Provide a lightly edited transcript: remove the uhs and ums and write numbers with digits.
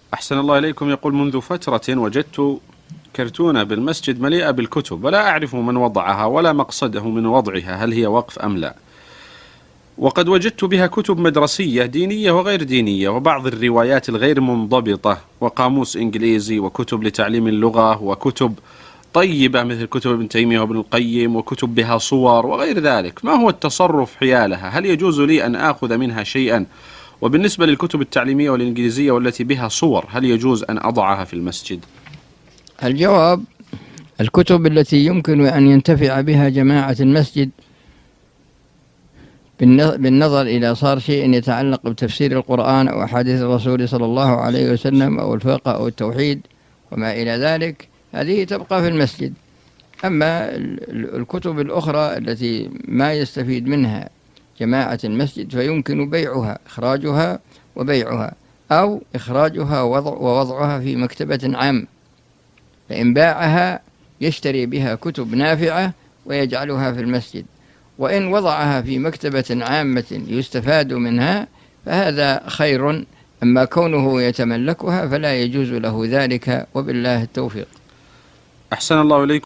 أحسن الله إليكم. يقول: منذ فترة وجدت كرتونة بالمسجد مليئة بالكتب، ولا أعرف من وضعها ولا مقصده من وضعها، هل هي وقف أم لا؟ وقد وجدت بها كتب مدرسية دينية وغير دينية، وبعض الروايات الغير منضبطة، وقاموس إنجليزي، وكتب لتعليم اللغة، وكتب طيبة مثل كتب ابن تيمية وابن القيم، وكتب بها صور وغير ذلك. ما هو التصرف حيالها؟ هل يجوز لي أن آخذ منها شيئا؟ وبالنسبة للكتب التعليمية والإنجليزية والتي بها صور، هل يجوز أن أضعها في المسجد؟ الجواب: الكتب التي يمكن أن ينتفع بها جماعة المسجد بالنظر إلى صار شيء يتعلق بتفسير القرآن أو أحاديث الرسول صلى الله عليه وسلم أو الفقه أو التوحيد وما إلى ذلك، هذه تبقى في المسجد. أما الكتب الأخرى التي ما يستفيد منها جماعة المسجد فيمكن بيعها، إخراجها وبيعها، أو إخراجها ووضعها في مكتبة عامة، فإن باعها يشتري بها كتب نافعة ويجعلها في المسجد، وإن وضعها في مكتبة عامة يستفاد منها فهذا خير. أما كونه يتملكها فلا يجوز له ذلك، وبالله التوفيق. أحسن الله إليكم.